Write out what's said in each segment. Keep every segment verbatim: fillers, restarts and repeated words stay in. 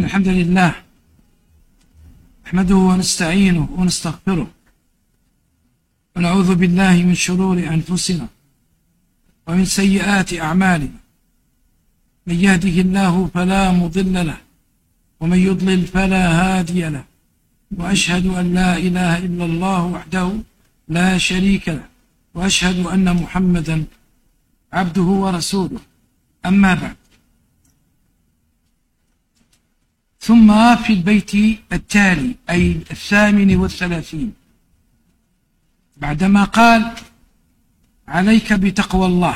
الحمد لله نحمده ونستعينه ونستغفره ونعوذ بالله من شرور أنفسنا ومن سيئات أعمالنا. من يهده الله فلا مضل له ومن يضلل فلا هادي له، وأشهد أن لا إله إلا الله وحده لا شريك له، وأشهد أن محمدا عبده ورسوله. أما بعد، ثم في البيت التالي أي الثامن والثلاثين بعدما قال عليك بتقوى الله،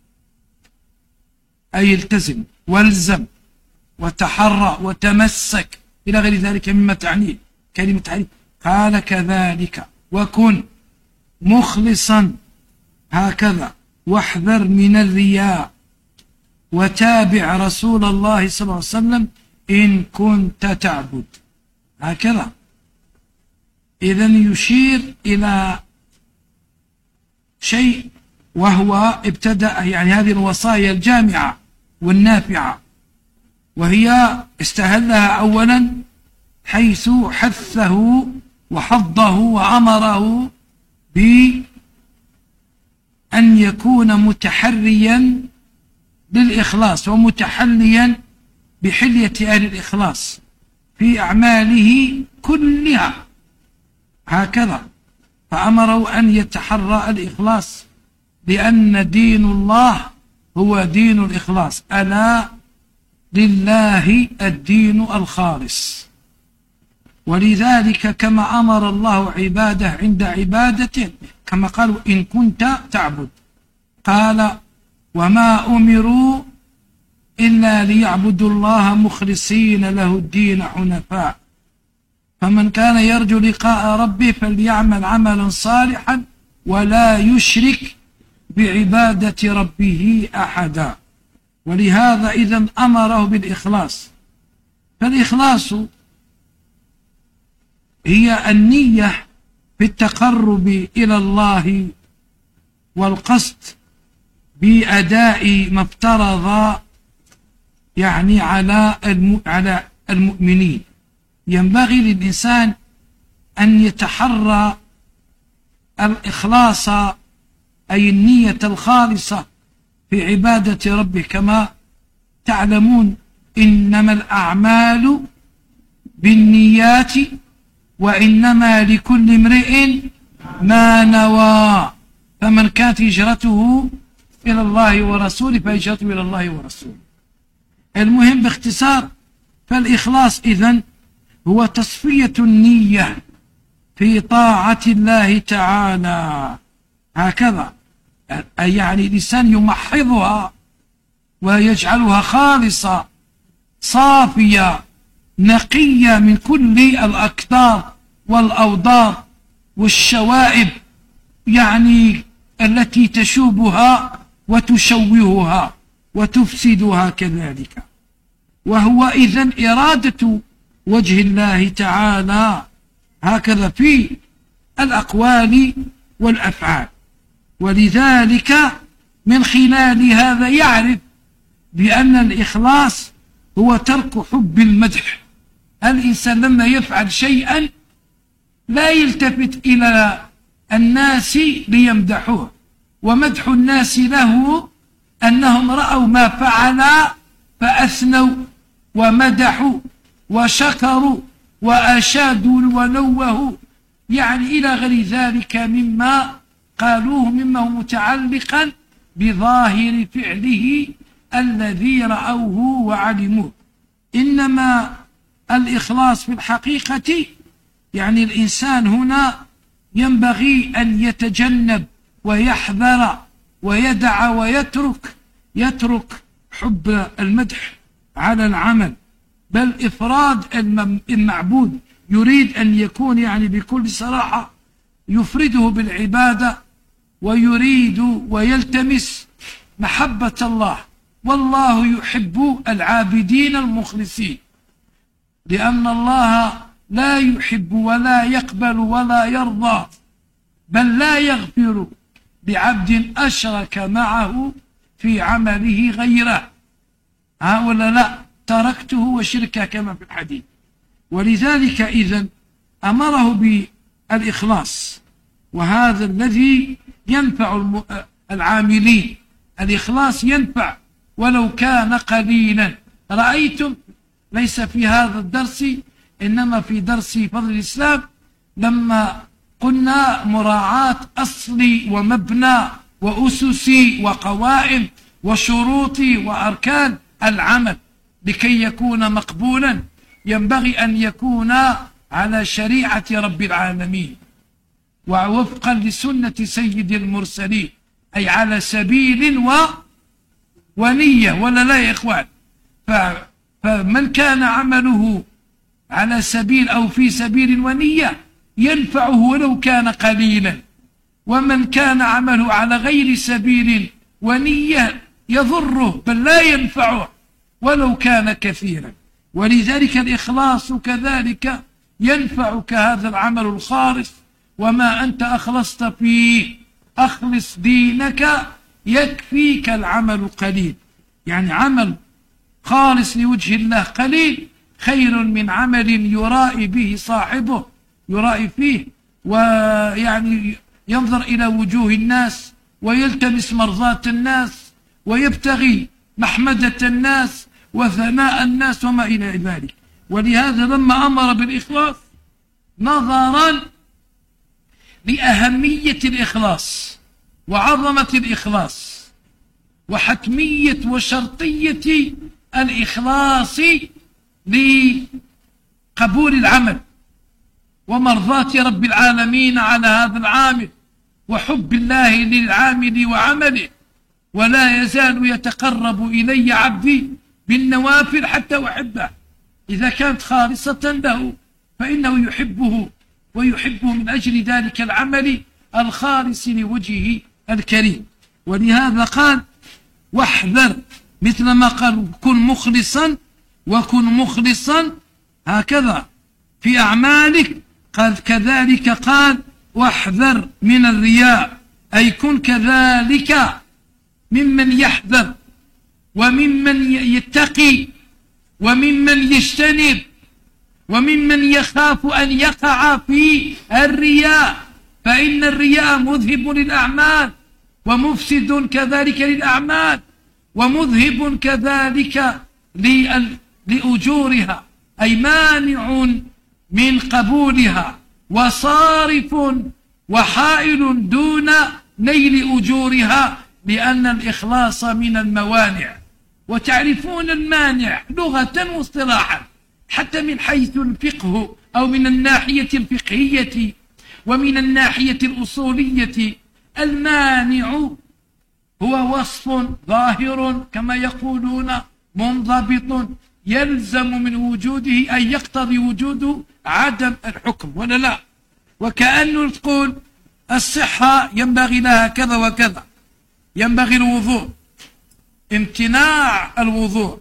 أي التزم والزم وتحرى وتمسك إلى غير ذلك مما تعنيه كلمة عليك. قال كذلك وكن مخلصا هكذا، واحذر من الرياء، وتابع رسول الله صلى الله عليه وسلم إن كنت تعبد. هكذا إذن يشير إلى شيء، وهو ابتدأ يعني هذه الوصايا الجامعة والنافعة، وهي استهلها أولا حيث حثه وحضه وأمره بأن يكون متحريا بالإخلاص ومتحليا بحلية أهل الإخلاص في أعماله كلها. هكذا فأمروا أن يتحرى الإخلاص، لأن دين الله هو دين الإخلاص. ألا لله الدين الخالص. ولذلك كما أمر الله عباده عند عبادته كما قالوا إن كنت تعبد، قال وما أمروا إلا ليعبدوا الله مخلصين له الدين حنفاء، فمن كان يرجو لقاء ربه فليعمل عملا صالحا ولا يشرك بعبادة ربه أحدا. ولهذا إذن أمره بالإخلاص. فالإخلاص هي النية في التقرب إلى الله والقصد بأداء ما افترض يعني على على المؤمنين. ينبغي للإنسان أن يتحرى الإخلاص أي النية الخالصة في عبادة ربه. كما تعلمون إنما الأعمال بالنيات وإنما لكل امرئ ما نوى، فمن كانت هجرته إلى الله ورسوله فهجرته إلى الله ورسوله. المهم باختصار، فالإخلاص إذن هو تصفية النية في طاعة الله تعالى. هكذا يعني الإنسان يمحضها ويجعلها خالصة صافية نقية من كل الأكدار والأوضار والشوائب يعني التي تشوبها وتشوهها وتفسدها كذلك. وهو إذن إرادة وجه الله تعالى هكذا في الأقوال والأفعال. ولذلك من خلال هذا يعرف بأن الإخلاص هو ترك حب المدح. الإنسان لما يفعل شيئا لا يلتفت إلى الناس ليمدحوه، ومدح الناس له أنهم رأوا ما فعل فأثنوا ومدحوا وشكروا وأشادوا ونوهوا يعني إلى غير ذلك مما قالوه مما هو متعلقا بظاهر فعله الذي رأوه وعلموه. إنما الإخلاص في الحقيقة يعني الإنسان هنا ينبغي أن يتجنب ويحذر ويدع ويترك يترك حب المدح على العمل، بل إفراد المعبود يريد أن يكون يعني بكل صراحة يفرده بالعبادة، ويريد ويلتمس محبة الله. والله يحب العابدين المخلصين، لأن الله لا يحب ولا يقبل ولا يرضى بل لا يغفر بعبد أشرك معه في عمله غيره. ها ولا لا؟ تركته وشركه كما في الحديث. ولذلك إذن أمره بالإخلاص، وهذا الذي ينفع العاملين. الإخلاص ينفع ولو كان قليلا. رأيتم ليس في هذا الدرس إنما في درس فضل الإسلام لما قلنا مراعاة أصل ومبنى وأسس وقوائم وشروط وأركان العمل لكي يكون مقبولا، ينبغي أن يكون على شريعة رب العالمين ووفقا لسنة سيد المرسلين، أي على سبيل و... ونية. ولا لا يا إخوان؟ ف... فمن كان عمله على سبيل أو في سبيل ونية ينفعه ولو كان قليلا، ومن كان عمله على غير سبيل ونية يضره بل لا ينفعه ولو كان كثيرا. ولذلك الإخلاص كذلك ينفعك هذا العمل الخالص، وما أنت أخلصت فيه. أخلص دينك يكفيك العمل القليل، يعني عمل خالص لوجه الله قليل خير من عمل يرائي به صاحبه، يرائي فيه ويعني ينظر إلى وجوه الناس ويلتمس مرضاة الناس ويبتغي محمدة الناس وثناء الناس وما إلى ذلك. ولهذا لما أمر بالإخلاص نظرا لأهمية الإخلاص وعظمة الإخلاص وحتمية وشرطية الإخلاص لقبول العمل ومرضاة رب العالمين على هذا العامل وحب الله للعامل وعمله. ولا يزال يتقرب إلي عبدي بالنوافل حتى أحبه. إذا كانت خالصة له فإنه يحبه ويحبه من أجل ذلك العمل الخالص لوجهه الكريم. ولهذا قال واحذر، مثل ما قال كن مخلصا وكن مخلصا هكذا في أعمالك، قال كذلك قال واحذر من الرياء، أي كن كذلك ممن يحذر وممن يتقي وممن يجتنب وممن يخاف أن يقع في الرياء، فإن الرياء مذهب للأعمال ومفسد كذلك للأعمال ومذهب كذلك لأجورها، أي مانع من قبولها وصارف وحائل دون نيل أجورها، لأن الإخلاص من الموانع. وتعرفون المانع لغة واصطلاحا حتى من حيث الفقه أو من الناحية الفقهية ومن الناحية الأصولية. المانع هو وصف ظاهر كما يقولون منضبط يلزم من وجوده أن يقتضي وجود عدم الحكم، ولا لا؟ وكأنه تقول الصحة ينبغي لها كذا وكذا، ينبغي الوضوء، امتناع الوضوء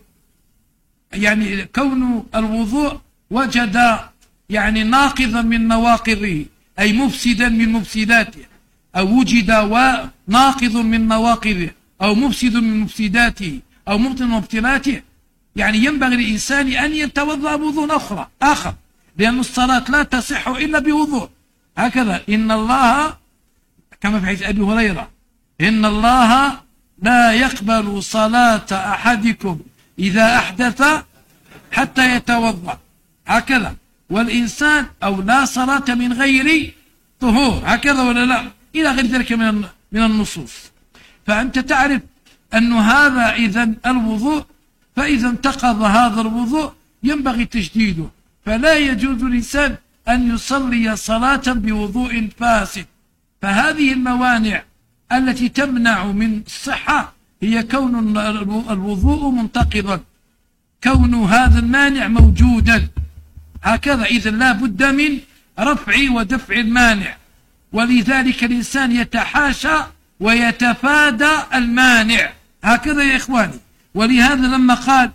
يعني كون الوضوء وجد يعني ناقضا من نواقضه أي مفسدا من مفسداته، أو وجد ناقض من نواقضه أو مفسد من مفسداته أو مبطل من مبطلاته، يعني ينبغي للإنسان أن يتوضأ بوضوء أخرى آخر، لأن الصلاة لا تصح إلا بوضوء. هكذا إن الله كما في حديث أبي هريرة إن الله لا يقبل صلاة أحدكم إذا أحدث حتى يتوضأ، هكذا. والإنسان أو لا صلاة من غير طهور، هكذا ولا لا؟ إلى غير ذلك من من النصوص. فأنت تعرف أن هذا إذن الوضوء، فإذا انتقض هذا الوضوء ينبغي تجديده، فلا يجوز للإنسان أن يصلي صلاة بوضوء فاسد. فهذه الموانع التي تمنع من الصحة هي كون الوضوء منتقضا، كون هذا المانع موجودا، هكذا. إذا لا بد من رفع ودفع المانع، ولذلك الإنسان يتحاشى ويتفادى المانع، هكذا يا إخواني. ولهذا لما قال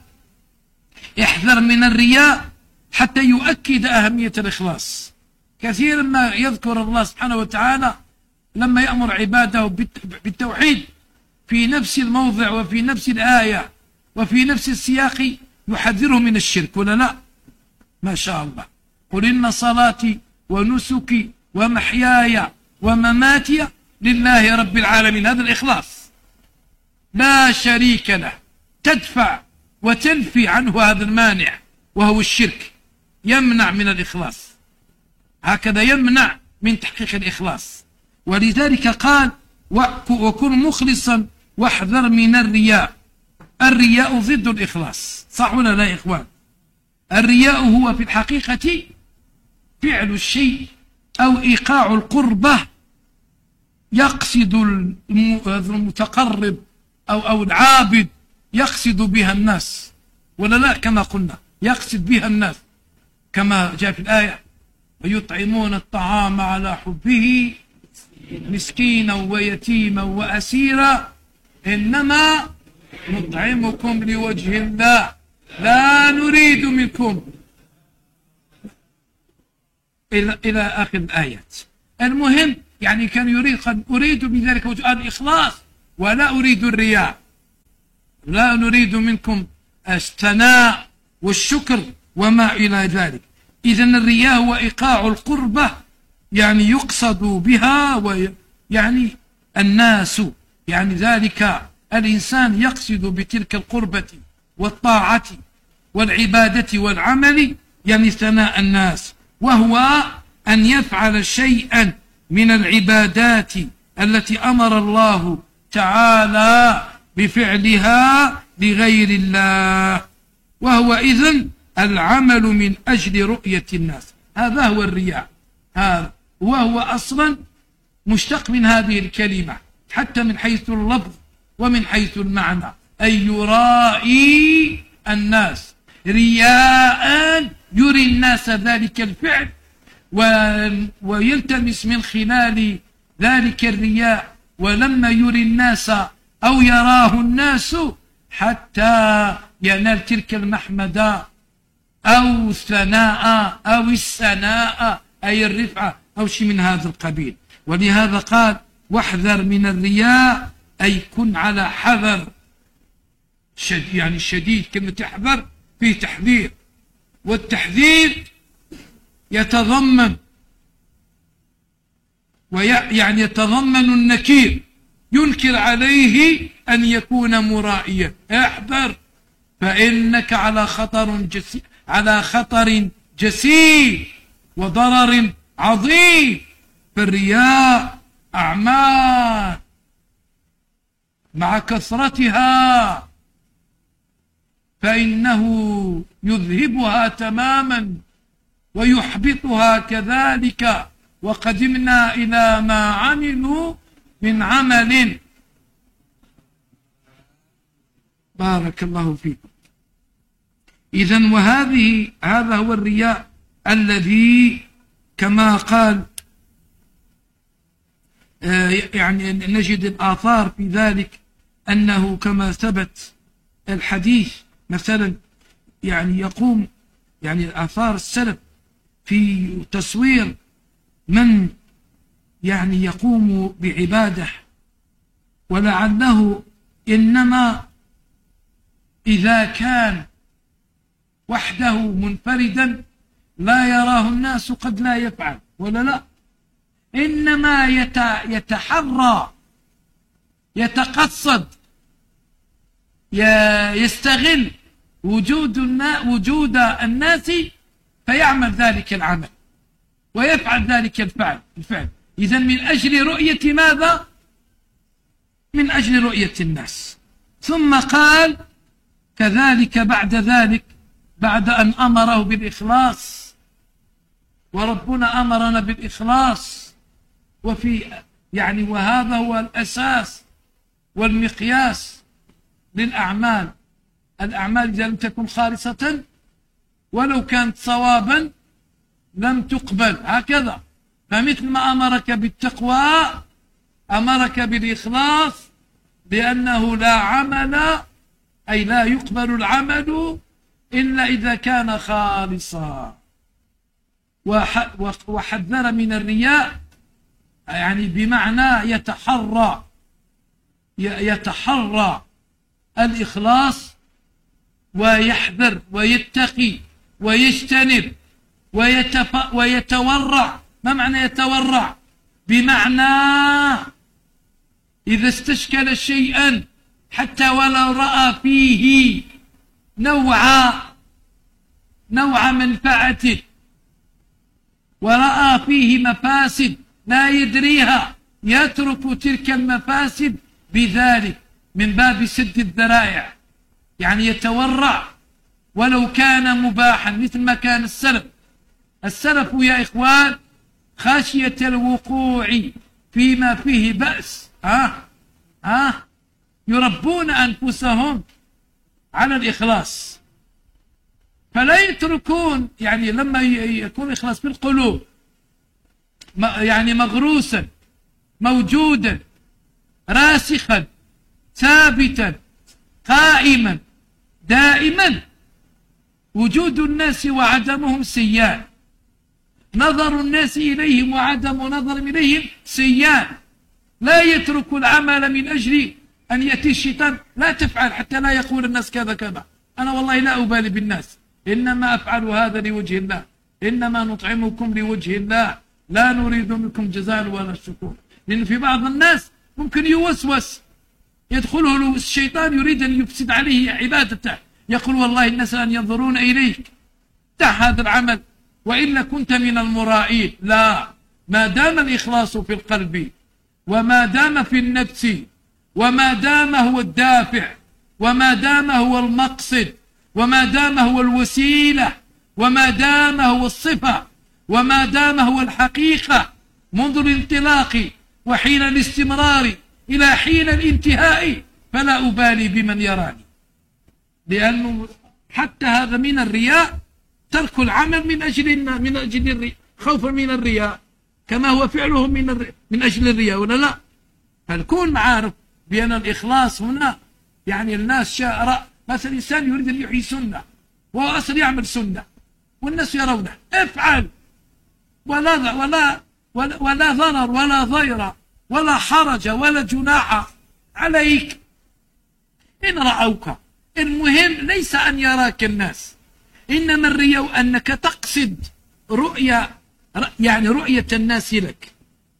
احذر من الرياء حتى يؤكد أهمية الإخلاص. كثيرا ما يذكر الله سبحانه وتعالى لما يأمر عباده بالتوحيد في نفس الموضع وفي نفس الآية وفي نفس السياق يحذره من الشرك ولا لا؟ ما شاء الله. قل إن صلاتي ونسكي ومحياي ومماتي لله رب العالمين. هذا الإخلاص لا شريك له، تدفع وتنفي عنه هذا المانع وهو الشرك، يمنع من الإخلاص، هكذا يمنع من تحقيق الإخلاص. ولذلك قال وكن مخلصا واحذر من الرياء. الرياء ضد الإخلاص، صح ولا لا يا إخوان؟ الرياء هو في الحقيقة فعل الشيء أو إيقاع القربة يقصد المتقرب أو أو العابد يقصد بها الناس ولا لا؟ كما قلنا يقصد بها الناس كما جاء في الآية ويطعمون الطعام على حبه مسكينا ويتيما وأسيرا إنما نطعمكم لوجه الله لا نريد منكم إلى, إلى آخر الآيات. المهم يعني كان يريد قد أريد بذلك الإخلاص ولا أريد الرياء، لا نريد منكم الثناء والشكر وما إلى ذلك. إذن الرياء هو إيقاع القربة، يعني يقصد بها ويعني الناس، يعني ذلك الإنسان يقصد بتلك القربة والطاعة والعبادة والعمل يعني ثناء الناس، وهو أن يفعل شيئا من العبادات التي أمر الله تعالى بفعلها لغير الله، وهو إذن العمل من أجل رؤية الناس. هذا هو الرياء، هذا وهو أصلا مشتق من هذه الكلمة حتى من حيث اللفظ ومن حيث المعنى، أي يرائي الناس رياء، يري الناس ذلك الفعل ويلتمس من خلال ذلك الرياء، ولما يري الناس أو يراه الناس حتى ينال تلك المحمدة أو الثناء أو السناء أي الرفعة أو شيء من هذا القبيل. ولهذا قال واحذر من الرياء، أي كن على حذر شديد، يعني شديد، كلمة احذر فيه تحذير، والتحذير يتضمن ويعني يتضمن النكير، ينكر عليه أن يكون مرائيا. احذر فإنك على خطر جسيم على خطر جسيم وضرر عظيم. فالرياء أعمال مع كثرتها فإنه يذهبها تماما ويحبطها كذلك، وقدمنا إلى ما عملوا من عمل. بارك الله فيكم. إذن وهذه هذا هو الرياء الذي كما قال يعني نجد الآثار في ذلك أنه كما ثبت الحديث مثلا يعني يقوم يعني آثار السلف في تصوير من يعني يقوم بعبادة ولعله إنما إذا كان وحده منفردا لا يراه الناس قد لا يفعل ولا لا، إنما يتحرى يتقصد يستغل وجود وجود الناس فيعمل ذلك العمل ويفعل ذلك الفعل الفعل إذن من أجل رؤية ماذا؟ من أجل رؤية الناس. ثم قال كذلك بعد ذلك بعد أن أمره بالإخلاص، وربنا أمرنا بالإخلاص، وفي يعني وهذا هو الأساس والمقياس للأعمال. الأعمال إذا لم تكن خالصة ولو كانت صوابا لم تقبل، هكذا. فمثل ما أمرك بالتقوى أمرك بالإخلاص، لأنه لا عمل أي لا يقبل العمل إلا إذا كان خالصا. وحذر من الرياء يعني بمعنى يتحرى يتحرى الإخلاص ويحذر ويتقي ويجتنب ويتف... ويتورع. ما معنى يتورع؟ بمعنى إذا استشكل شيئا حتى ولو رأى فيه نوع نوع منفعته ورأى فيه مفاسد لا يدريها يترك تلك المفاسد بذلك من باب سد الذرائع. يعني يتورع ولو كان مباحا، مثل ما كان السلف. السلف يا إخوان خشية الوقوع فيما فيه بأس آه آه يربون أنفسهم على الإخلاص، فلا يتركون. يعني لما يكون الإخلاص في القلوب يعني مغروسا موجودا راسخا ثابتا قائما دائما، وجود الناس وعدمهم سيان، نظر الناس إليهم وعدم نظرهم إليهم سيان. لا يترك العمل من أجل أن يأتي الشيطان لا تفعل حتى لا يقول الناس كذا كذا، أنا والله لا أبالي بالناس، إنما أفعل هذا لوجه الله، إنما نطعمكم لوجه الله لا نريد منكم جزاء ولا شكور. لأن في بعض الناس ممكن يوسوس يدخله الشيطان يريد أن يفسد عليه عبادته، يقول والله الناس أن ينظرون إليك دع هذا العمل وإلا كنت من المرائين. لا، ما دام الإخلاص في القلب وما دام في النفس وما دام هو الدافع وما دام هو المقصد وما دام هو الوسيلة وما دام هو الصفة وما دام هو الحقيقة منذ الانطلاق وحين الاستمرار إلى حين الانتهاء، فلا أبالي بمن يراني. لأنه حتى هذا من الرياء، ترك العمل من أجل من أجل الرياء خوفا من الرياء، كما هو فعله من الرياء من أجل الرياء ولا لا؟ فنكون عارف بأن الإخلاص هنا يعني الناس شاء مثلا إنسان يريد أن يحيي سنة وهو أصلا يعمل سنة والناس يرونه، افعل ولا ولا ولا, ولا ضرر ولا ضير ولا حرج ولا جناح عليك إن رأوك. المهم ليس أن يراك الناس، إنما الرياء أنك تقصد رؤية يعني رؤية الناس لك،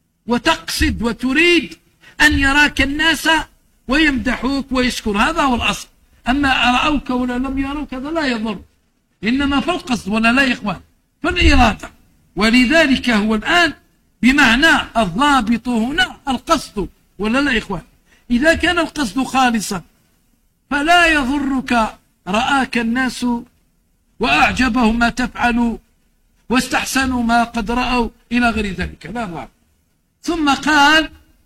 وتقصد وتريد أن يراك الناس ويمدحوك ويشكر، هذا هو الأصل. أما رأوك ولا لم يروك هذا لا يضر، إنما في القصد ولا لا يا إخوان، في الإرادة. ولذلك هو الآن بمعنى الضابط هنا القصد ولا لا يا إخوان. إذا كان القصد خالصا فلا يضرك رآك الناس وأعجبهم ما تفعل واستحسنوا ما قد رأوا إلى غير ذلك، لا ضرر. ثم قال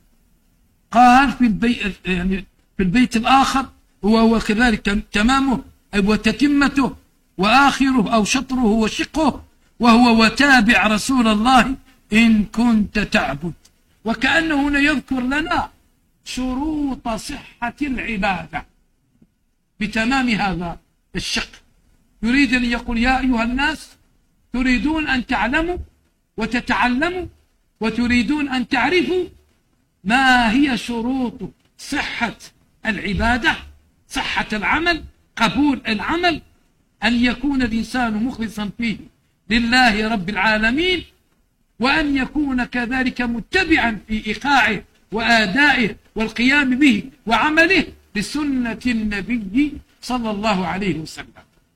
قال في البيت يعني في البيت الآخر وهو كذلك تمامه وتتمته وآخره أو شطره وشقه، وهو وتابع رسول الله إن كنت تعبد. وكأنه هنا يذكر لنا شروط صحة العبادة بتمام هذا الشق. يريد أن يقول يا أيها الناس تريدون أن تعلموا وتتعلموا وتريدون أن تعرفوا ما هي شروط صحة العبادة، صحة العمل، قبول العمل، أن يكون الإنسان مخلصا فيه لله رب العالمين، وأن يكون كذلك متبعا في إيقاعه وآدائه والقيام به وعمله لسنة النبي صلى الله عليه وسلم.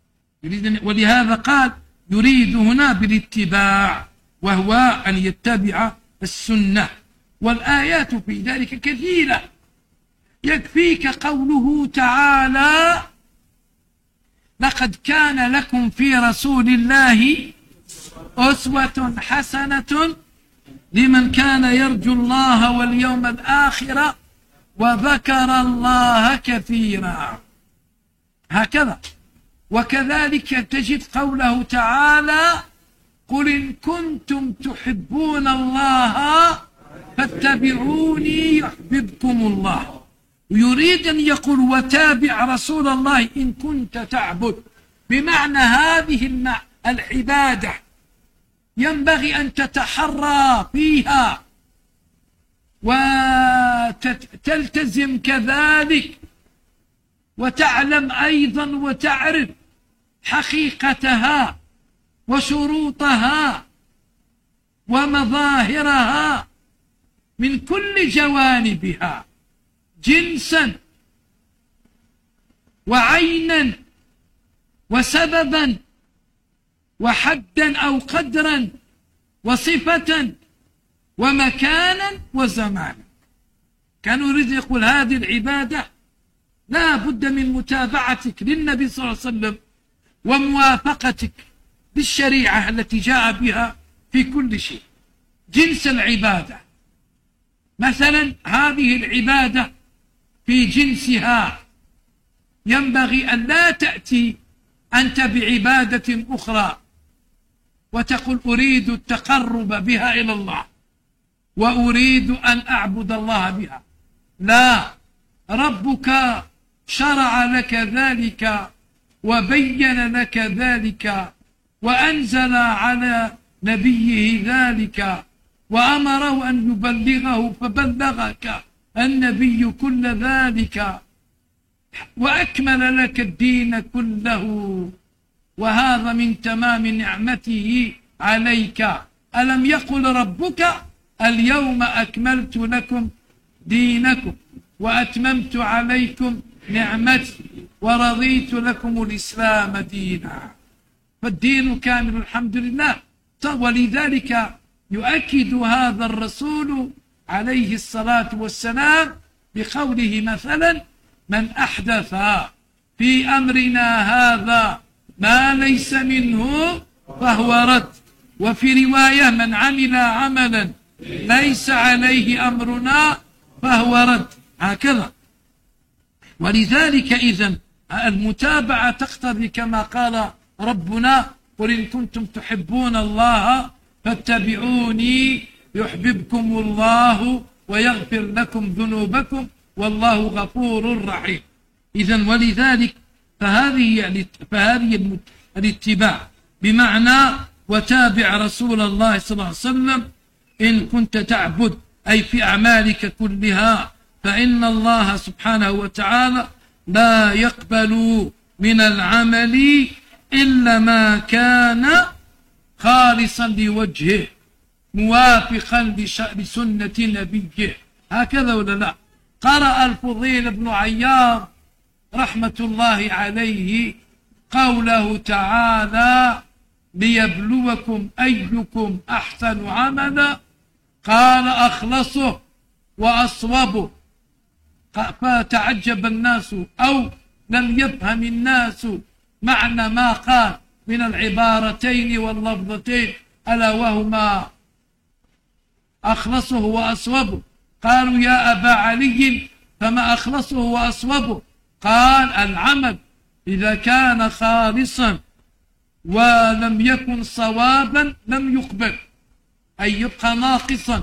ولهذا قال يريد هنا بالاتباع، وهو أن يتبع السنة. والآيات في ذلك كثيرة، يكفيك قوله تعالى لقد كان لكم في رسول الله أسوة حسنة لمن كان يرجو الله واليوم الآخر وذكر الله كثيرا. هكذا. وكذلك تجد قوله تعالى قل إن كنتم تحبون الله فاتبعوني يحببكم الله. يريد أن يقول وتابع رسول الله إن كنت تعبد، بمعنى هذه العبادة ينبغي أن تتحرى فيها وتلتزم كذلك وتعلم أيضا وتعرف حقيقتها وشروطها ومظاهرها من كل جوانبها، جنسا وعينا وسببا وحدا أو قدرا وصفة ومكانا وزمانا. كان يريد يقول هذه العبادة لا بد من متابعتك للنبي صلى الله عليه وسلم وموافقتك بالشريعة التي جاء بها في كل شيء. جنس العبادة مثلا، هذه العبادة في جنسها ينبغي أن لا تأتي أنت بعبادة أخرى وتقول أريد التقرب بها إلى الله وأريد أن أعبد الله بها. لا، ربك شرع لك ذلك وبين لك ذلك وأنزل على نبيه ذلك وأمره أن يبلغه فبلغك النبي كل ذلك وأكمل لك الدين كله، وهذا من تمام نعمته عليك. ألم يقل ربك اليوم أكملت لكم دينكم وأتممت عليكم نعمتي ورضيت لكم الإسلام دينا؟ فالدين كامل الحمد لله. ولذلك يؤكد هذا الرسول عليه الصلاة والسلام بقوله مثلا من أحدث في أمرنا هذا ما ليس منه فهو رد، وفي رواية من عمل عملا ليس عليه أمرنا فهو رد، هكذا. ولذلك إذن المتابعة تقتضي كما قال ربنا قل إن كنتم تحبون الله فاتبعوني يحببكم الله ويغفر لكم ذنوبكم والله غفور رحيم. إذن ولذلك فهذه فهذه الاتباع بمعنى وتابع رسول الله صلى الله عليه وسلم إن كنت تعبد، أي في أعمالك كلها، فإن الله سبحانه وتعالى لا يقبل من العمل إلا ما كان خالصا لوجهه موافقا لسنة نبيه، هكذا ولا لا؟ قرأ الفضيل بن عياض رحمة الله عليه قوله تعالى ليبلوكم أيكم أحسن عملا، قال أخلصه وأصوبه، فتعجب الناس أو لم يفهم الناس معنى ما قال من العبارتين واللفظتين ألا وهما أخلصه وأصوبه. قالوا يا أبا علي فما أخلصه وأصوبه؟ قال العمل إذا كان خالصا ولم يكن صوابا لم يقبل، أي يبقى ناقصا،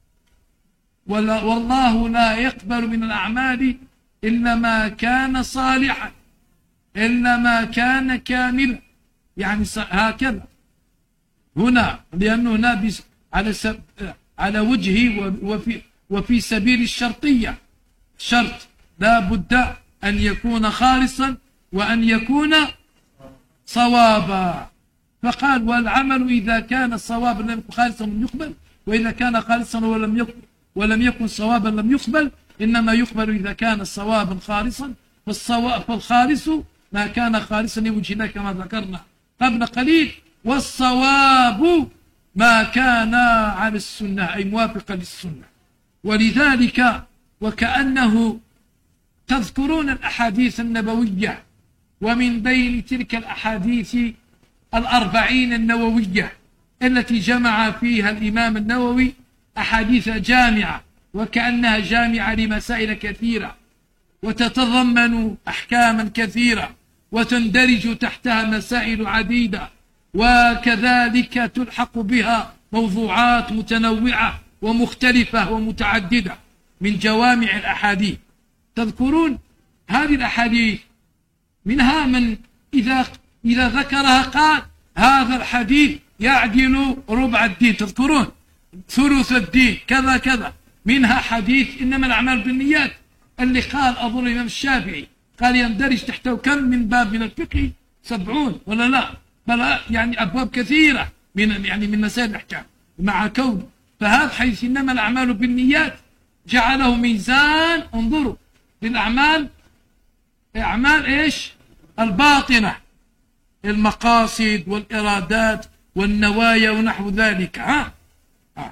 والله لا يقبل من الأعمال إلا ما كان صالحا إلا ما كان كاملا، يعني هكذا هنا، لأنه هنا على على وجهه وفي وفي سبيل الشرطية، شرط لا بد أن يكون خالصا وأن يكون صوابا. فقال والعمل إذا كان صوابا لم يكن خالصا لم يقبل، وإذا كان خالصا ولم يكن ولم يكن صوابا لم يقبل، إنما يقبل إذا كان صوابا خالصا، فالخالص ما كان خالصا لوجه الله كما ذكرنا قبل قليل، والصواب ما كان على السنة أي موافقا للسنة. ولذلك وكأنه تذكرون الأحاديث النبوية، ومن بين تلك الأحاديث الأربعين النووية التي جمع فيها الإمام النووي أحاديث جامعة، وكأنها جامعة لمسائل كثيرة وتتضمن أحكاما كثيرة وتندرج تحتها مسائل عديدة، وكذلك تلحق بها موضوعات متنوعة ومختلفة ومتعددة من جوامع الأحاديث. تذكرون هذه الأحاديث منها من إذا إذا ذكرها قال هذا الحديث يعدل ربع الدين، تذكرون ثلث الدين كذا كذا. منها حديث إنما الأعمال بالنيات اللي قال أظن الإمام الشافعي قال يندرج تحته كم من باب من الفقه؟ سبعون ولا لا؟ بل يعني أبواب كثيرة من يعني من مسائل الأحكام مع كون. فهذا حيث إنما الأعمال بالنيات جعله ميزان. انظروا للأعمال، أعمال إيش؟ الباطنة، المقاصد والإرادات والنوايا ونحو ذلك. ها؟ ها.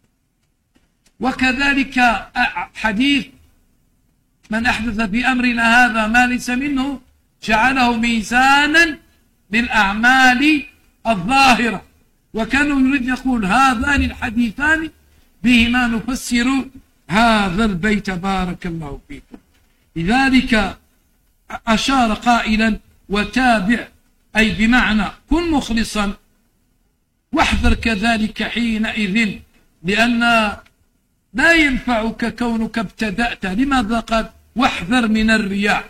وكذلك حديث من أحدث في أمرنا هذا ما ليس منه جعله ميزانا للأعمال الظاهرة. وكانوا يريد يقول هذان الحديثان بهما نفسر هذا البيت بارك الله فيكم. لذلك أشار قائلا وتابع، أي بمعنى كن مخلصا واحذر كذلك حينئذ، لأن لا ينفعك كونك ابتدأت. لماذا قال واحذر من الرياء؟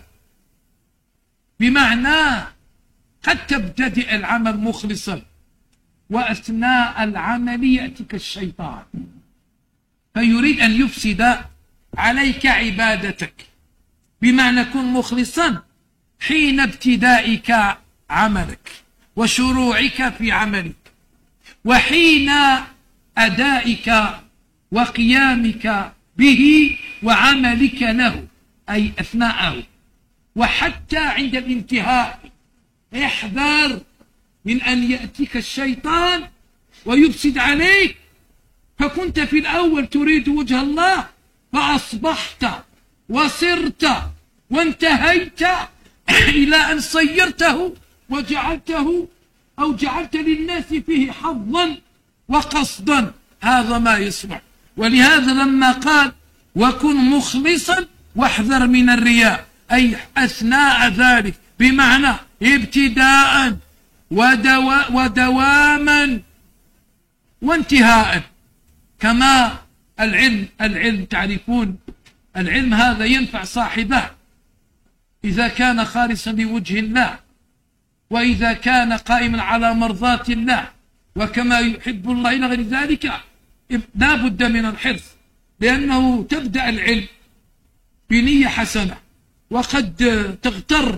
بمعنى قد تبتدئ العمل مخلصا وأثناء العمل يأتيك الشيطان فيريد أن يفسد عليك عبادتك. بمعنى كن مخلصا حين ابتدائك عملك وشروعك في عملك، وحين أدائك وقيامك به وعملك له، أي أثناءه، وحتى عند الانتهاء. احذر من أن يأتيك الشيطان ويفسد عليك، فكنت في الأول تريد وجه الله فأصبحت وصرت وانتهيت إلى أن صيرته وجعلته أو جعلت للناس فيه حظا وقصدا. هذا ما يصلح. ولهذا لما قال وكن مخلصا واحذر من الرياء، أي أثناء ذلك، بمعنى ابتداء ودوا ودواما وانتهاء. كما العلم العلم تعرفون العلم هذا ينفع صاحبه إذا كان خالصا لوجه الله، وإذا كان قائما على مرضاة الله وكما يحب الله إلى غير ذلك. لا بد من الحرص، لأنه تبدأ العلم بنية حسنة وقد تغتر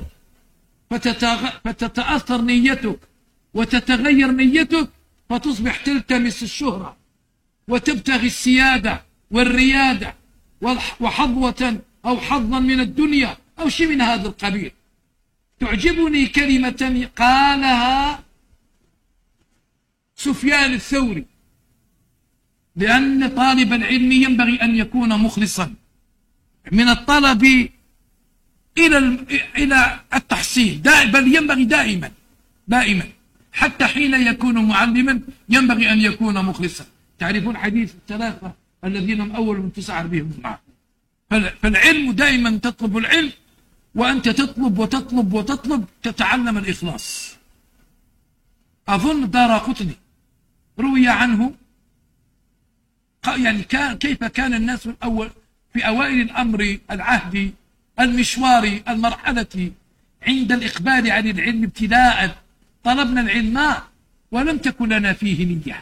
فتتأثر نيتك وتتغير نيتك فتصبح تلتمس الشهرة وتبتغي السيادة والريادة وحظوة أو حظا من الدنيا أو شيء من هذا القبيل. تعجبني كلمة قالها سفيان الثوري، لأن طالب العلم ينبغي أن يكون مخلصا من الطلب إلى إلى التحصيل، بل ينبغي دائما دائما حتى حين يكون معلما ينبغي أن يكون مخلصا. تعرفون حديث الثلاثة الذين هم أول من تسعر بهم معه. فالعلم دائما تطلب العلم وأنت تطلب وتطلب وتطلب تتعلم الإخلاص. أظن دارقطني روي عنه يعني كان كيف كان الناس الأول في أوائل الأمر العهد المشوار المرحلة عند الإقبال عن العلم ابتداء. طلبنا العلم ولم تكن لنا فيه نية،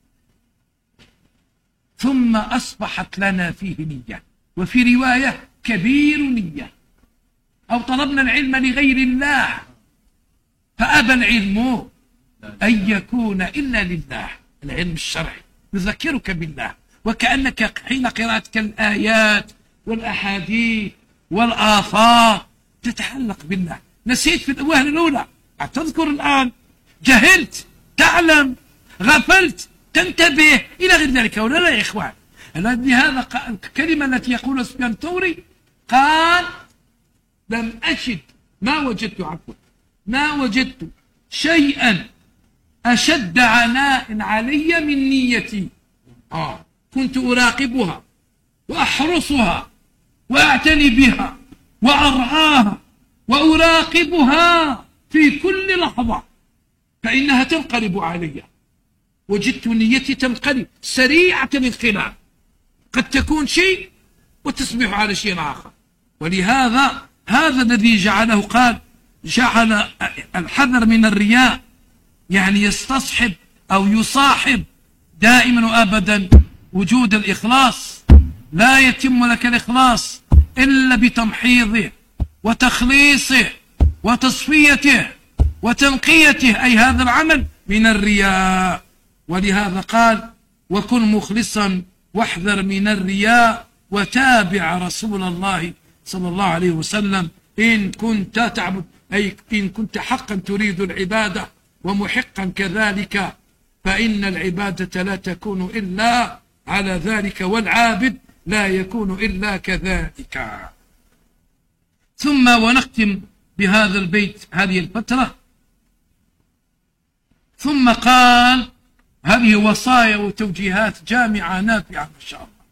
ثم أصبحت لنا فيه نية، وفي رواية كبير نية. أو طلبنا العلم لغير الله فأبى العلم أن يكون إلا لله. العلم الشرعي يذكرك بالله، وكأنك حين قراءتك الآيات والأحاديث والآثار تتعلق بالله. نسيت في الوهلة الأولى، تذكر الآن، جهلت، تعلم، غفلت، تنتبه إلى غير ذلك. ولا لا يا إخوان؟ لهذا الكلمة التي يقول سفيان الثوري قال لم أجد ما وجدت عفوا ما وجدت شيئا أشد عناء علي من نيتي. آه. كنت أراقبها وأحرصها وأعتني بها وأرعاها وأراقبها في كل لحظة، فإنها تنقلب علي. وجدت نيتي تنقلب سريعة الانقلاب، قد تكون شيء وتصبح على شيء آخر. ولهذا هذا الذي جعله قال جعل الحذر من الرياء، يعني يستصحب أو يصاحب دائما وأبدا وجود الإخلاص. لا يتم لك الإخلاص إلا بتمحيضه وتخليصه وتصفيته وتنقيته، أي هذا العمل من الرياء. ولهذا قال وكن مخلصا واحذر من الرياء وتابع رسول الله صلى الله عليه وسلم إن كنت تعبد، أي إن كنت حقا تريد العبادة ومحقا كذلك، فإن العبادة لا تكون إلا على ذلك، والعابد لا يكون إلا كذلك. ثم ونختم بهذا البيت هذه الفترة. ثم قال هذه وصايا وتوجيهات جامعة نافعة ما شاء الله.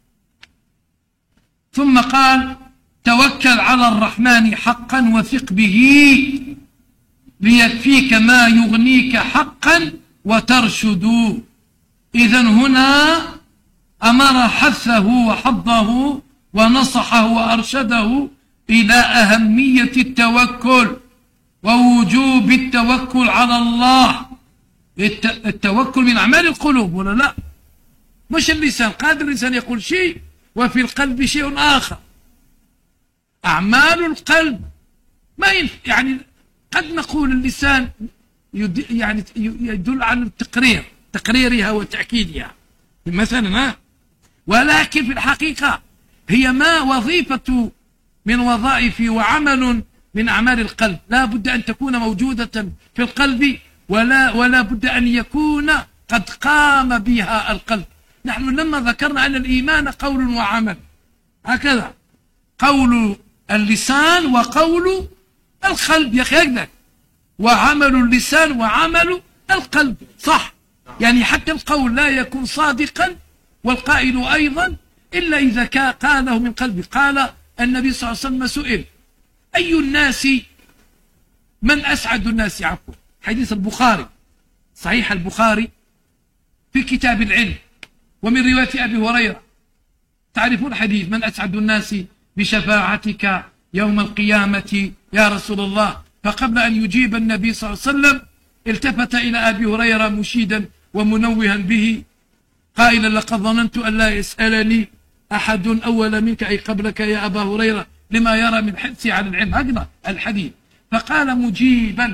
ثم قال توكل على الرحمن حقا وثق به ليكفيك ما يغنيك حقا وترشد. إذن هنا أمر حثه وحضه ونصحه وأرشده إلى أهمية التوكل ووجوب التوكل على الله. التوكل من أعمال القلوب ولا لا؟ مش اللسان، قادر الإنسان يقول شيء وفي القلب شيء آخر. أعمال القلب ما يعني قد نقول اللسان يعني يدل على التقرير تقريرها وتأكيدها مثلا، ولكن في الحقيقة هي ما وظيفة من وظائف وعمل من أعمال القلب، لا بد أن تكون موجودة في القلب، ولا ولا بد أن يكون قد قام بها القلب. نحن لما ذكرنا أن الإيمان قول وعمل، هكذا قول اللسان وقول القلب يخيك، وعمل اللسان وعمل القلب، صح؟ يعني حتى القول لا يكون صادقا والقائل أيضا إلا إذا قاله من قلبه. قال النبي صلى الله عليه وسلم سئل أي الناس من أسعد الناس، عفوا حديث البخاري صحيح البخاري في كتاب العلم ومن رواية أبي هريرة، تعرفون حديث من أسعد الناس بشفاعتك يوم القيامة يا رسول الله. فقبل أن يجيب النبي صلى الله عليه وسلم التفت إلى أبي هريرة مشيدا ومنوها به قائلا لقد ظننت أن لا يسألني أحد أول منك أي قبلك يا أبا هريرة لما يرى من حرصي على العلم، هكذا الحديث. فقال مجيبا،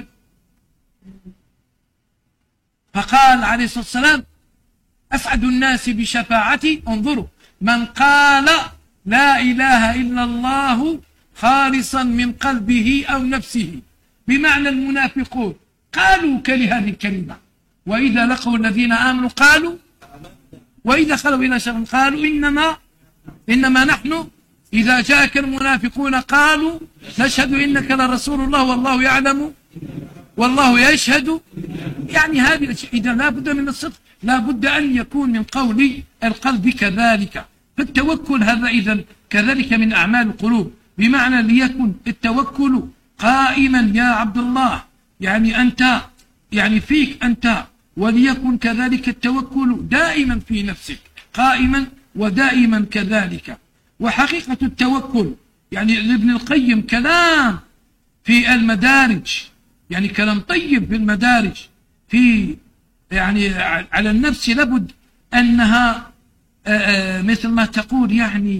فقال عليه الصلاة والسلام أسعد الناس بشفاعتي، انظروا، من قال لا إله إلا الله خالصا من قلبه أو نفسه، بمعنى المنافقون قالوا كلهذه الكلمة وإذا لقوا الذين آمنوا قالوا، وإذا خلوا إلى شر قالوا إنما إنما نحن، إذا جاءك المنافقون قالوا نشهد إنك لرسول الله والله يعلم والله يشهد. يعني هذه إذا لا بد من الصدق، لا بد أن يكون من قول القلب كذلك. فالتوكل هذا إذن كذلك من أعمال القلوب، بمعنى ليكن التوكل قائما يا عبد الله، يعني أنت يعني فيك أنت، وليكن كذلك التوكل دائما في نفسك قائما ودائما كذلك. وحقيقة التوكل يعني لابن القيم كلام في المدارج، يعني كلام طيب في المدارج في يعني على النفس، لابد أنها مثل ما تقول يعني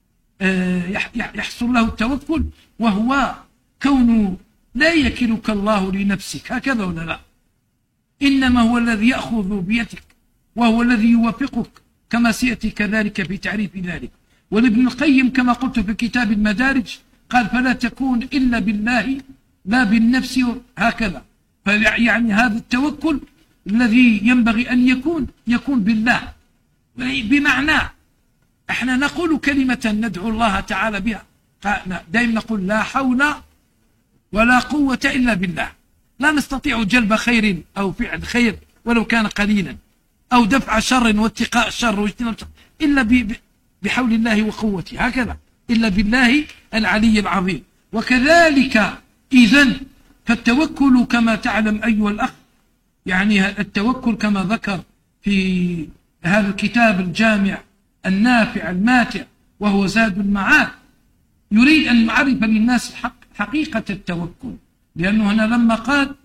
يحصل له التوكل، وهو كون لا يكلك الله لنفسك، هكذا ولا لا؟ إنما هو الذي يأخذ بيدك وهو الذي يوفقك، كما سيأتي كذلك في تعريف ذلك. ولابن القيم كما قلت في كتاب المدارج قال فلا تكون إلا بالله لا بالنفس، هكذا. فيعني هذا التوكل الذي ينبغي أن يكون يكون بالله، بمعنى احنا نقول كلمة ندعو الله تعالى بها، دائما نقول لا حول ولا قوة إلا بالله، لا نستطيع جلب خير أو فعل خير ولو كان قليلا، أو دفع شر واتقاء شر واجتناب شر إلا بحول الله وقوته، هكذا إلا بالله العلي العظيم. وكذلك إذن فالتوكل كما تعلم أيها الأخ، يعني التوكل كما ذكر في هذا الكتاب الجامع النافع الماتع وهو زاد المعاد، يريد أن يعرف للناس حق حقيقة التوكل، لأنه هنا لما قال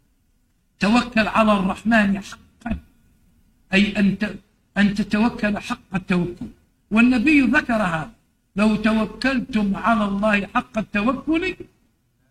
توكل على الرحمن حقا، أي أن أن تتوكل حق التوكل. والنبي ذكر هذا، لو توكلتم على الله حق التوكل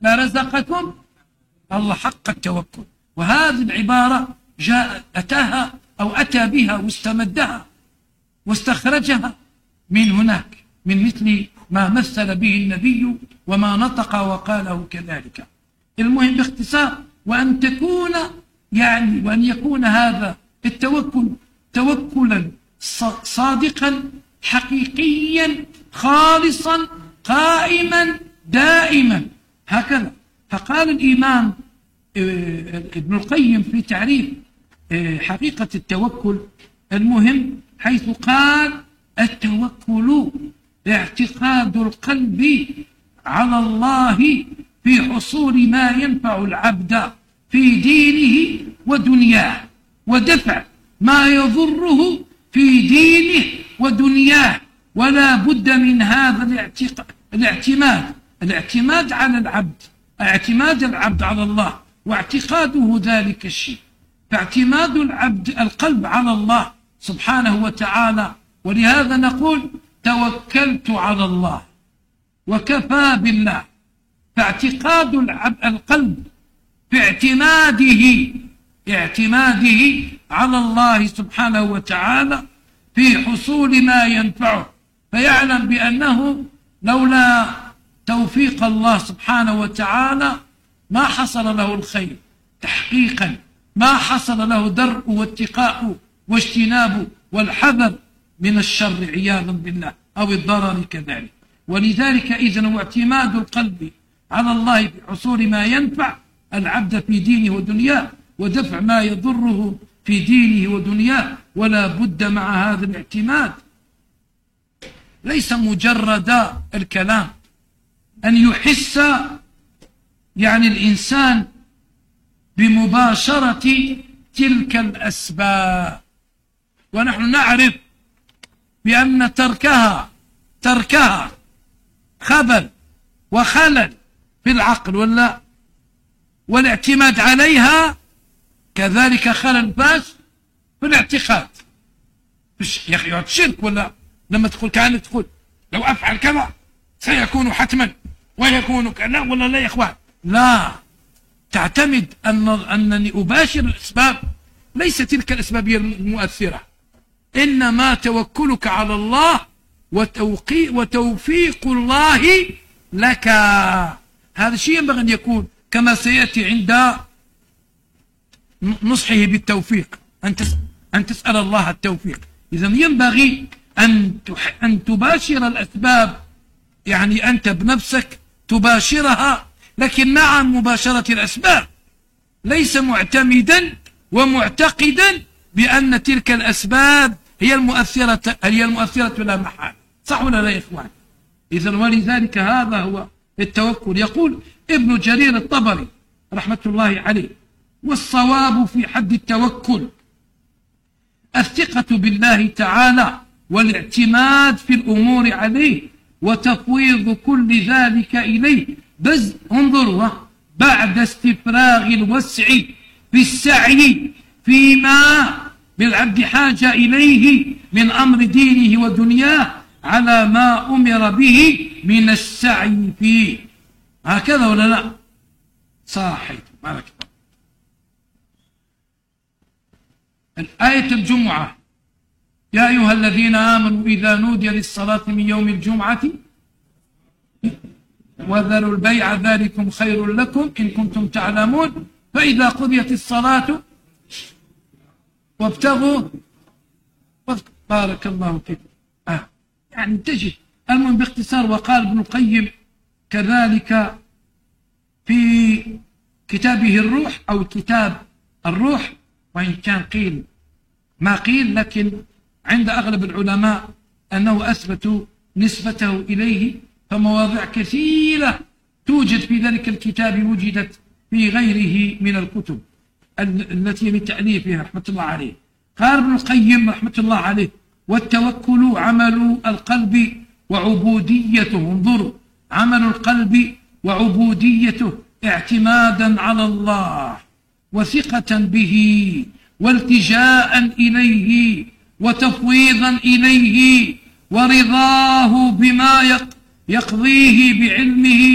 لرزقكم الله حق التوكل. وهذه العبارة جاء أتاها أو أتى بها واستمدها واستخرجها من هناك، من مثل ما مثل به النبي وما نطق وقاله كذلك. المهم باختصار، وأن تكون يعني وأن يكون هذا التوكل توكلا صادقا حقيقيا خالصا قائما دائما هكذا. فقال الإمام ابن القيم في تعريف حقيقة التوكل المهم، حيث قال التوكل اعتقاد القلب على الله في حصول ما ينفع العبد في دينه ودنياه، ودفع ما يضره في دينه ودنياه، ولا بد من هذا الاعتماد الاعتماد على العبد، اعتماد العبد على الله واعتقاده ذلك الشيء. فاعتماد العبد القلب على الله سبحانه وتعالى، ولهذا نقول توكلت على الله وكفى بالله. فاعتقاد القلب في اعتماده اعتماده على الله سبحانه وتعالى في حصول ما ينفعه، فيعلم بأنه لولا توفيق الله سبحانه وتعالى ما حصل له الخير تحقيقا، ما حصل له درء واتقاء واجتناب والحذر من الشر عياذا بالله أو الضرر كذلك. ولذلك إذن هو اعتماد القلب على الله في حصول ما ينفع العبد في دينه ودنياه، ودفع ما يضره في دينه ودنياه. ولا بد مع هذا الاعتماد ليس مجرد الكلام، أن يحس يعني الإنسان بمباشرة تلك الأسباب. ونحن نعرف بأن تركها تركها خبل وخلل في العقل، ولا والاعتماد عليها كذلك خلل فاش في الاعتقاد. يا أخي الشرك، ولا لما تقول كأنك تقول لو أفعل كذا سيكون حتما ويكون كذا، ولا لا يا إخوان؟ لا، تعتمد أن أنني أباشر الأسباب، ليس تلك الأسباب هي المؤثرة، إنما توكلك على الله وتوفيق الله لك. هذا الشيء ينبغي أن يكون كما سيأتي عند نصحه بالتوفيق، أن تسأل الله التوفيق. إذن ينبغي أن أن تباشر الأسباب، يعني أنت بنفسك تباشرها، لكن مع مباشرة الأسباب ليس معتمدا ومعتقدا بأن تلك الأسباب هي المؤثرة هي المؤثرة لا محالة. صح ولا لا يا إخوان؟ إذن ولذلك هذا هو التوكل. يقول ابن جرير الطبري رحمة الله عليه: والصواب في حد التوكل الثقة بالله تعالى والاعتماد في الأمور عليه وتفويض كل ذلك إليه، بس انظروا بعد استفراغ الوسع في السعي فيما بالعبد حاجة إليه من أمر دينه ودنياه على ما أمر به من السعي فيه. هكذا ولا لا؟ صحيح. بارك الله. الآية الجمعة: يا أيها الذين آمنوا إذا نودي للصلاة من يوم الجمعة وذروا البيع ذلكم خير لكم إن كنتم تعلمون، فإذا قضيت الصلاة وابتغوا. بارك الله فيكم. آه. يعني تجد المهم باختصار. وقال ابن القيم كذلك في كتابه الروح أو كتاب الروح، وإن كان قيل ما قيل، لكن عند أغلب العلماء أنه أثبتوا نسبته إليه، فمواضع كثيرة توجد في ذلك الكتاب وجدت في غيره من الكتب التي من تأليفها رحمة الله عليه. قال ابن القيم رحمة الله عليه: والتوكل عمل القلب وعبوديته. انظروا، عمل القلب وعبوديته اعتمادا على الله وثقة به والتجاء إليه وتفويضا إليه ورضاه بما يقضيه بعلمه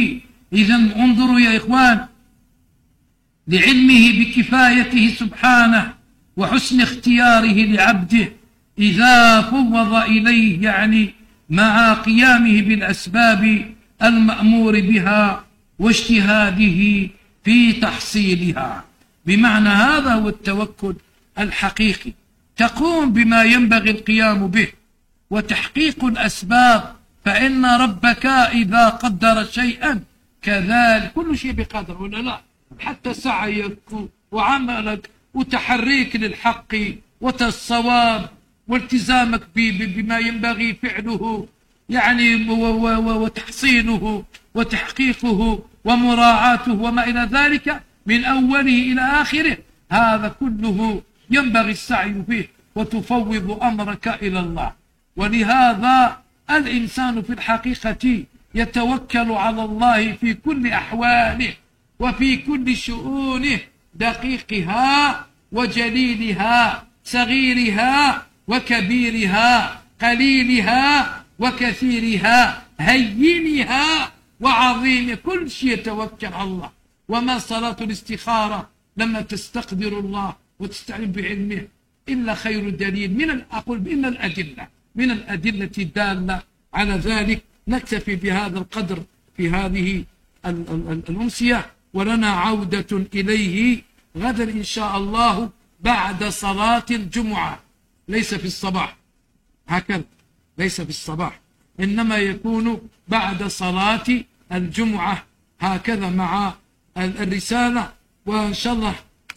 إذا انظروا يا إخوان لعلمه بكفايته سبحانه وحسن اختياره لعبده إذا فوض إليه يعني مع قيامه بالأسباب المأمور بها واجتهاده في تحصيلها. بمعنى هذا هو التوكل الحقيقي، تقوم بما ينبغي القيام به وتحقيق الأسباب، فإن ربك إذا قدر شيئا كذلك كل شيء بقدر ولا لا؟ حتى سعيك وعملك وتحريك للحق والصواب والتزامك بما ينبغي فعله يعني وتحصيله وتحقيقه ومراعاته وما إلى ذلك من أوله إلى آخره، هذا كله ينبغي السعي فيه وتفوض أمرك إلى الله. ولهذا الإنسان في الحقيقة يتوكل على الله في كل أحواله وفي كل شؤونه، دقيقها وجليلها، صغيرها وكبيرها، قليلها وكثيرها، هينها وعظيم، كل شيء يتوكل على الله. وما صلاة الاستخارة لما تستقدر الله وتستعين بعلمه إلا خير دليل من أقول إن الأدلة من الأدلة الدالة على ذلك. نكتفي بهذا القدر في هذه الأمسية، ولنا عودة إليه غدا إن شاء الله بعد صلاة الجمعة، ليس في الصباح هكذا، ليس في الصباح، إنما يكون بعد صلاة الجمعة هكذا مع الرسالة. وإن شاء الله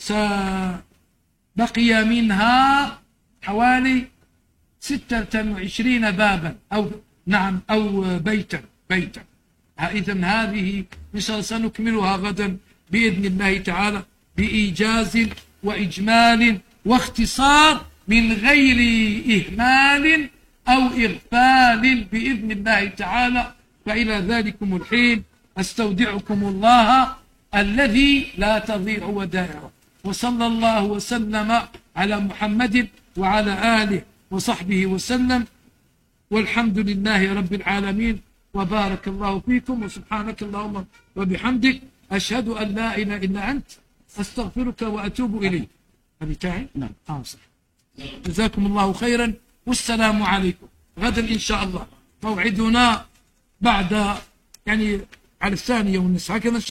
سبقي منها حوالي ستة وعشرين بابا أو نعم أو بيتا بيتا إذن هذه إن شاء الله سنكملها غدا بإذن الله تعالى بإيجاز وإجمال واختصار من غير إهمال أو إغفال بإذن الله تعالى. فإلى ذلكم الحين أستودعكم الله الذي لا تضيع ودائعه، وصلى الله وسلم على محمد وعلى آله وصحبه وسلم، والحمد لله رب العالمين، وبارك الله فيكم، وسبحانك اللهم وبحمدك أشهد أن لا إله إلا أنت أستغفرك وأتوب إليك. هذه تاعي؟ نعم. آه صح. جزاكم الله خيرا، والسلام عليكم. غدا إن شاء الله موعدنا بعد يعني على الثانية والنصف هكذا.